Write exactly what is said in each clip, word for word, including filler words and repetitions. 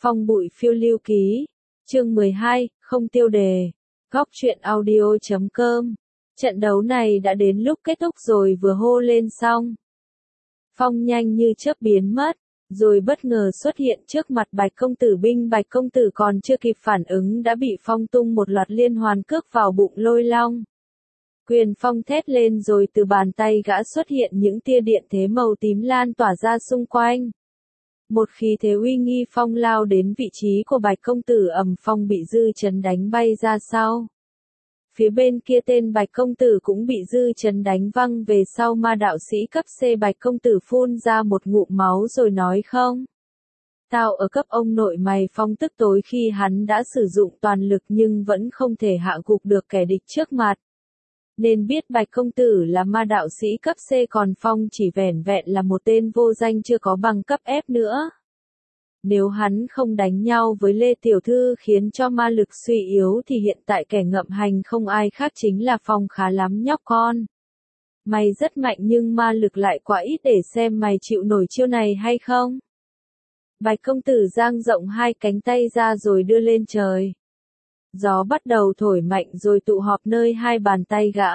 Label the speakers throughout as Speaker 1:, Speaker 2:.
Speaker 1: Phong bụi phiêu lưu ký, chương mười hai, không tiêu đề, góc truyện audio chấm com. Trận đấu này đã đến lúc kết thúc rồi vừa hô lên xong. Phong nhanh như chớp biến mất, rồi bất ngờ xuất hiện trước mặt Bạch công tử. Binh Bạch công tử còn chưa kịp phản ứng đã bị Phong tung một loạt liên hoàn cước vào bụng Lôi Long. Quyền Phong thét lên rồi từ bàn tay gã xuất hiện những tia điện thế màu tím lan tỏa ra xung quanh. Một khí thế uy nghi phong lao đến vị trí của Bạch công tử, ầm, Phong bị dư chấn đánh bay ra sau. Phía bên kia tên Bạch công tử cũng bị dư chấn đánh văng về sau. Ma đạo sĩ cấp C Bạch công tử phun ra một ngụm máu rồi nói: không. Tao ở cấp ông nội mày. Phong tức tối khi hắn đã sử dụng toàn lực nhưng vẫn không thể hạ gục được kẻ địch trước mặt. Nên biết Bạch công tử là ma đạo sĩ cấp C, còn Phong chỉ vẻn vẹn là một tên vô danh chưa có bằng cấp F nữa. Nếu hắn không đánh nhau với Lê Tiểu Thư khiến cho ma lực suy yếu thì hiện tại kẻ ngậm hành không ai khác chính là Phong. Khá lắm nhóc con. Mày rất mạnh nhưng ma lực lại quá ít, để xem mày chịu nổi chiêu này hay không. Bạch công tử dang rộng hai cánh tay ra rồi đưa lên trời. Gió bắt đầu thổi mạnh rồi tụ họp nơi hai bàn tay gã.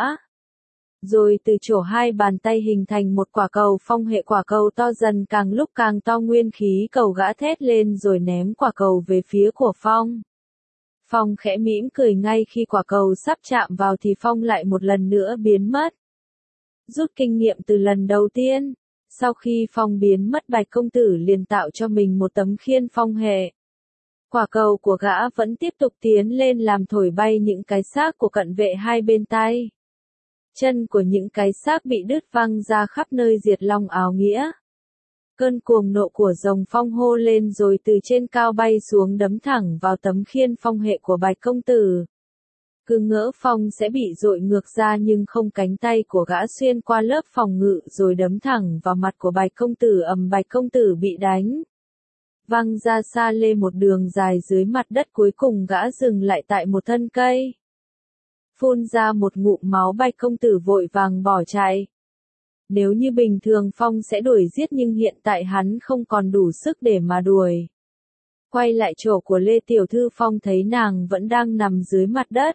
Speaker 1: Rồi từ chỗ hai bàn tay hình thành một quả cầu phong hệ. Quả cầu to dần, càng lúc càng to. Nguyên khí cầu gã thét lên rồi ném quả cầu về phía của Phong. Phong khẽ mỉm cười. Ngay khi quả cầu sắp chạm vào thì Phong lại một lần nữa biến mất. Rút kinh nghiệm từ lần đầu tiên, sau khi Phong biến mất, Bạch công tử liền tạo cho mình một tấm khiên phong hệ. Quả cầu của gã vẫn tiếp tục tiến lên làm thổi bay những cái xác của cận vệ hai bên tay. Chân của những cái xác bị đứt văng ra khắp nơi. Diệt Long áo nghĩa. Cơn cuồng nộ của rồng Phong hô lên rồi từ trên cao bay xuống đấm thẳng vào tấm khiên phong hệ của Bạch công tử. Cứ ngỡ Phong sẽ bị dội ngược ra nhưng không, cánh tay của gã xuyên qua lớp phòng ngự rồi đấm thẳng vào mặt của Bạch công tử. Ầm, Bạch công tử bị đánh văng ra xa lê một đường dài dưới mặt đất. Cuối cùng gã dừng lại tại một thân cây. Phun ra một ngụm máu, Bạch công tử vội vàng bỏ chạy. Nếu như bình thường Phong sẽ đuổi giết nhưng hiện tại hắn không còn đủ sức để mà đuổi. Quay lại chỗ của Lê Tiểu Thư, Phong thấy nàng vẫn đang nằm dưới mặt đất.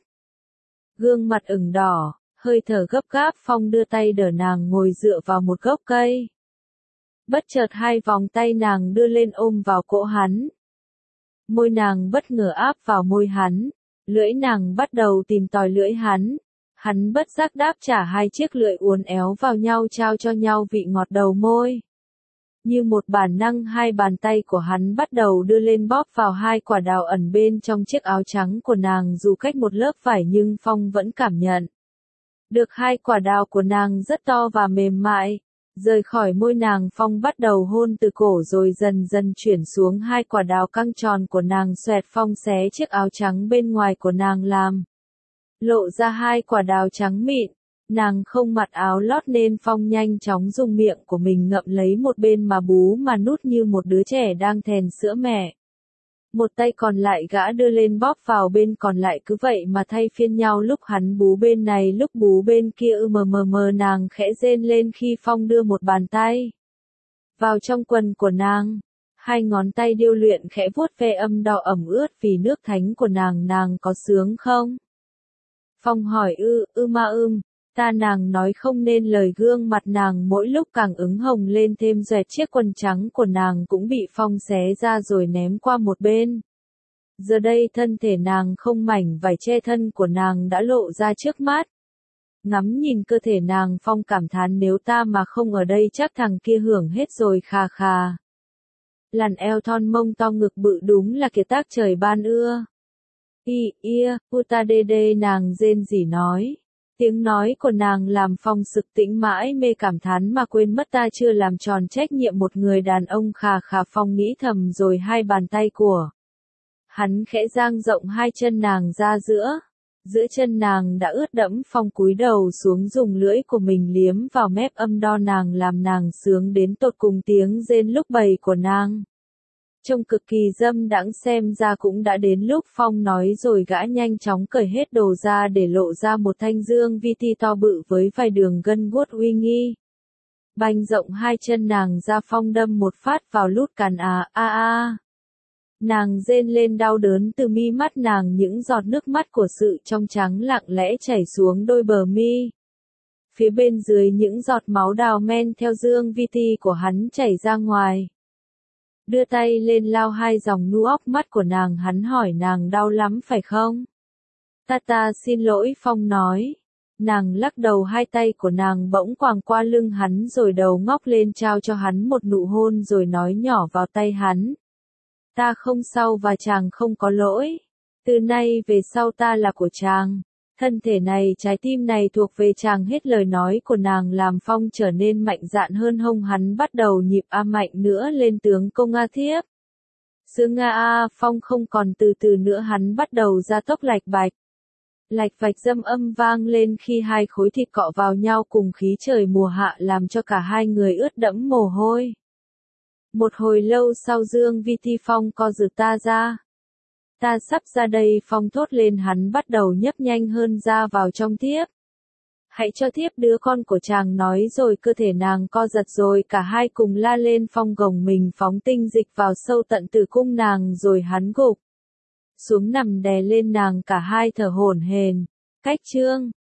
Speaker 1: Gương mặt ửng đỏ, hơi thở gấp gáp. Phong đưa tay đỡ nàng ngồi dựa vào một gốc cây. Bất chợt hai vòng tay nàng đưa lên ôm vào cổ hắn. Môi nàng bất ngờ áp vào môi hắn. Lưỡi nàng bắt đầu tìm tòi lưỡi hắn. Hắn bất giác đáp trả hai chiếc lưỡi uốn éo vào nhau, trao cho nhau vị ngọt đầu môi. Như một bản năng, hai bàn tay của hắn bắt đầu đưa lên bóp vào hai quả đào ẩn bên trong chiếc áo trắng của nàng. Dù cách một lớp vải nhưng Phong vẫn cảm nhận được hai quả đào của nàng rất to và mềm mại. Rời khỏi môi nàng, Phong bắt đầu hôn từ cổ rồi dần dần chuyển xuống hai quả đào căng tròn của nàng. Xoẹt, Phong xé chiếc áo trắng bên ngoài của nàng làm lộ ra hai quả đào trắng mịn. Nàng không mặc áo lót nên Phong nhanh chóng dùng miệng của mình ngậm lấy một bên mà bú mà nút như một đứa trẻ đang thèm sữa mẹ. Một tay còn lại gã đưa lên bóp vào bên còn lại, cứ vậy mà thay phiên nhau, lúc hắn bú bên này lúc bú bên kia. ư mờ mờ mờ nàng khẽ rên lên khi Phong đưa một bàn tay vào trong quần của nàng. Hai ngón tay điêu luyện khẽ vuốt ve âm đạo ẩm ướt vì nước thánh của nàng. Nàng có sướng không? Phong hỏi. ư, ư ma ưm. Ta, nàng nói không nên lời. Gương mặt nàng mỗi lúc càng ứng hồng lên thêm. Doẹt, chiếc quần trắng của nàng cũng bị Phong xé ra rồi ném qua một bên. Giờ đây thân thể nàng không mảnh vải che thân của nàng đã lộ ra trước mắt. Ngắm nhìn cơ thể nàng, Phong cảm thán nếu ta mà không ở đây chắc thằng kia hưởng hết rồi. Khà khà. Làn eo thon mông to, ngực bự, đúng là kiệt tác trời ban ưa. Y, ia, puta đê đê, nàng rên rỉ nói. Tiếng nói của nàng làm Phong sực tĩnh mãi mê, cảm thán mà quên mất ta chưa làm tròn trách nhiệm một người đàn ông. Khà khà, Phong nghĩ thầm rồi hai bàn tay của hắn khẽ dang rộng hai chân nàng ra giữa. Giữa chân nàng đã ướt đẫm. Phong cúi đầu xuống dùng lưỡi của mình liếm vào mép âm đo nàng, làm nàng sướng đến tột cùng. Tiếng rên lúc bầy của nàng trông cực kỳ dâm đãng, xem ra cũng đã đến lúc. Phong nói rồi gã nhanh chóng cởi hết đồ ra để lộ ra một thanh dương vi ti to bự với vài đường gân guốc uy nghi. Bành rộng hai chân nàng ra, Phong đâm một phát vào lút càn. À a a. Nàng rên lên đau đớn, từ mi mắt nàng những giọt nước mắt của sự trong trắng lặng lẽ chảy xuống đôi bờ mi. Phía bên dưới những giọt máu đào men theo dương vi ti của hắn chảy ra ngoài. Đưa tay lên lau hai dòng nu óc mắt của nàng, hắn hỏi nàng đau lắm phải không? Ta ta xin lỗi, Phong nói. Nàng lắc đầu, hai tay của nàng bỗng quàng qua lưng hắn rồi đầu ngóc lên trao cho hắn một nụ hôn rồi nói nhỏ vào tay hắn. Ta không sao và chàng không có lỗi. Từ nay về sau ta là của chàng. Thân thể này, trái tim này thuộc về chàng. Hết lời nói của nàng làm Phong trở nên mạnh dạn hơn, hông hắn bắt đầu nhịp a mạnh nữa lên, tướng công a thiếp. Sướng nga a, Phong không còn từ từ nữa, hắn bắt đầu ra tốc lạch bạch. Lạch vạch dâm âm vang lên khi hai khối thịt cọ vào nhau cùng khí trời mùa hạ làm cho cả hai người ướt đẫm mồ hôi. Một hồi lâu sau Dương Vi Ti Phong co giật ta ra. Ta sắp ra đây, Phong thốt lên, hắn bắt đầu nhấp nhanh hơn ra vào trong thiếp. Hãy cho thiếp đứa con của chàng, nói rồi cơ thể nàng co giật rồi cả hai cùng la lên. Phong gồng mình phóng tinh dịch vào sâu tận tử cung nàng rồi hắn gục xuống nằm đè lên nàng, cả hai thở hổn hển. Cách chương